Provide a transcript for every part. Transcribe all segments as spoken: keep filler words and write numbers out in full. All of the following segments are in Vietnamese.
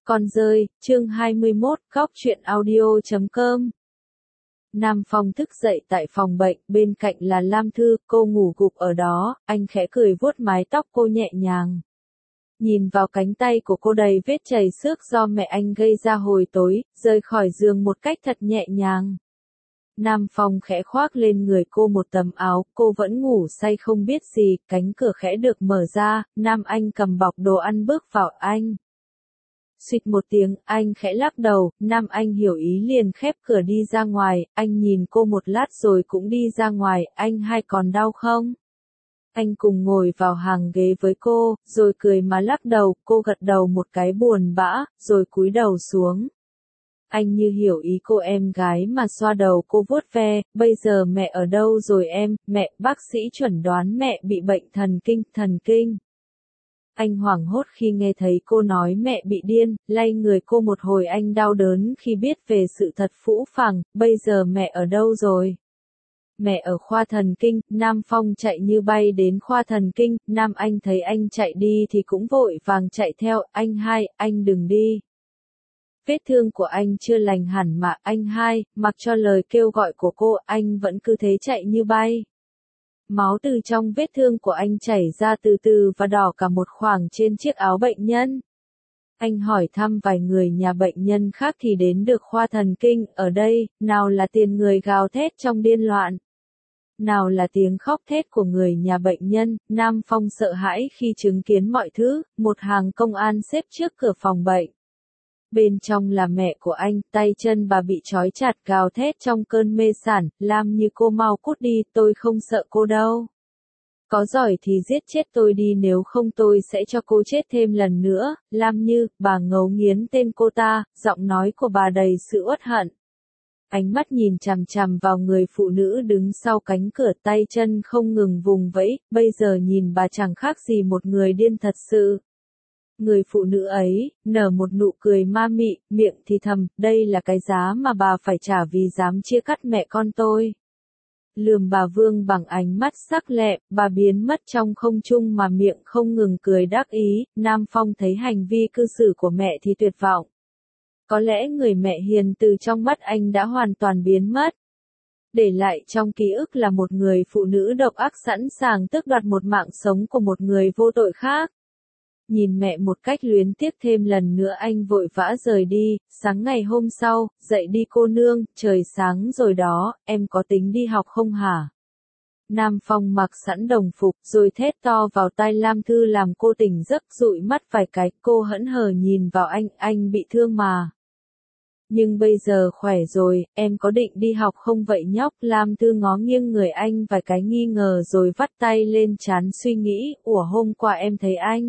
Con dơi, chương hai mươi mốt, góc truyện audio chấm com. Nam Phong thức dậy tại phòng bệnh, bên cạnh là Lam Thư, cô ngủ gục ở đó, anh khẽ cười vuốt mái tóc cô nhẹ nhàng. Nhìn vào cánh tay của cô đầy vết chảy xước do mẹ anh gây ra hồi tối, rời khỏi giường một cách thật nhẹ nhàng. Nam Phong khẽ khoác lên người cô một tấm áo, cô vẫn ngủ say không biết gì, cánh cửa khẽ được mở ra, Nam Anh cầm bọc đồ ăn bước vào anh. Xịt một tiếng, anh khẽ lắc đầu, Nam Anh hiểu ý liền khép cửa đi ra ngoài, anh nhìn cô một lát rồi cũng đi ra ngoài, anh hai còn đau không? Anh cùng ngồi vào hàng ghế với cô, rồi cười mà lắc đầu, cô gật đầu một cái buồn bã, rồi cúi đầu xuống. Anh như hiểu ý cô em gái mà xoa đầu cô vuốt ve, bây giờ mẹ ở đâu rồi em, mẹ, bác sĩ chuẩn đoán mẹ bị bệnh thần kinh, thần kinh. Anh hoảng hốt khi nghe thấy cô nói mẹ bị điên, lay người cô một hồi anh đau đớn khi biết về sự thật phũ phàng, bây giờ mẹ ở đâu rồi? Mẹ ở khoa thần kinh, Nam Phong chạy như bay đến khoa thần kinh, Nam Anh thấy anh chạy đi thì cũng vội vàng chạy theo, anh hai, anh đừng đi. Vết thương của anh chưa lành hẳn mà, anh hai, mặc cho lời kêu gọi của cô, anh vẫn cứ thế chạy như bay. Máu từ trong vết thương của anh chảy ra từ từ và đỏ cả một khoảng trên chiếc áo bệnh nhân. Anh hỏi thăm vài người nhà bệnh nhân khác thì đến được khoa thần kinh, ở đây, nào là tiền người gào thét trong điên loạn. Nào là tiếng khóc thét của người nhà bệnh nhân, Nam Phong sợ hãi khi chứng kiến mọi thứ, một hàng công an xếp trước cửa phòng bệnh. Bên trong là mẹ của anh, tay chân bà bị trói chặt gào thét trong cơn mê sản, Lam Như cô mau cút đi, tôi không sợ cô đâu. Có giỏi thì giết chết tôi đi nếu không tôi sẽ cho cô chết thêm lần nữa, Lam Như, bà ngấu nghiến tên cô ta, giọng nói của bà đầy sự uất hận. Ánh mắt nhìn chằm chằm vào người phụ nữ đứng sau cánh cửa tay chân không ngừng vùng vẫy, bây giờ nhìn bà chẳng khác gì một người điên thật sự. Người phụ nữ ấy, nở một nụ cười ma mị, miệng thì thầm, đây là cái giá mà bà phải trả vì dám chia cắt mẹ con tôi. Lườm bà Vương bằng ánh mắt sắc lẹ, bà biến mất trong không trung mà miệng không ngừng cười đắc ý, Nam Phong thấy hành vi cư xử của mẹ thì tuyệt vọng. Có lẽ người mẹ hiền từ trong mắt anh đã hoàn toàn biến mất. Để lại trong ký ức là một người phụ nữ độc ác sẵn sàng tước đoạt một mạng sống của một người vô tội khác. Nhìn mẹ một cách luyến tiếc thêm lần nữa anh vội vã rời đi, sáng ngày hôm sau, dậy đi cô nương, trời sáng rồi đó, em có tính đi học không hả? Nam Phong mặc sẵn đồng phục rồi thét to vào tai Lam Thư làm cô tỉnh giấc dụi mắt vài cái, cô hững hờ nhìn vào anh, anh bị thương mà. Nhưng bây giờ khỏe rồi, em có định đi học không vậy nhóc? Lam Thư ngó nghiêng người anh vài cái nghi ngờ rồi vắt tay lên trán suy nghĩ, ủa hôm qua em thấy anh.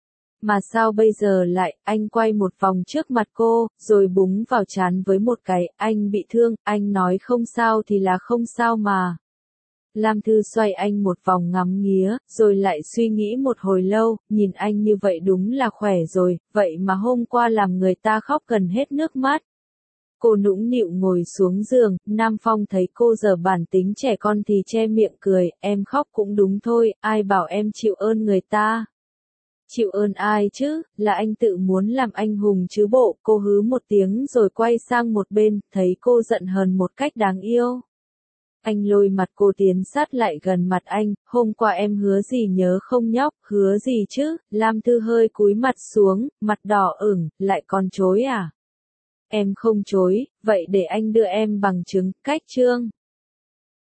Mà sao bây giờ lại, anh quay một vòng trước mặt cô, rồi búng vào trán với một cái, anh bị thương, anh nói không sao thì là không sao mà. Lam Thư xoay anh một vòng ngắm nghía, rồi lại suy nghĩ một hồi lâu, nhìn anh như vậy đúng là khỏe rồi, vậy mà hôm qua làm người ta khóc gần hết nước mắt. Cô nũng nịu ngồi xuống giường, Nam Phong thấy cô giờ bản tính trẻ con thì che miệng cười, em khóc cũng đúng thôi, ai bảo em chịu ơn người ta. Chịu ơn ai chứ, là anh tự muốn làm anh hùng chứ bộ, cô hứ một tiếng rồi quay sang một bên, thấy cô giận hờn một cách đáng yêu. Anh lôi mặt cô tiến sát lại gần mặt anh, hôm qua em hứa gì nhớ không nhóc, hứa gì chứ, Lam Thư hơi cúi mặt xuống, mặt đỏ ửng, lại còn chối à? Em không chối, vậy để anh đưa em bằng chứng, cách chương.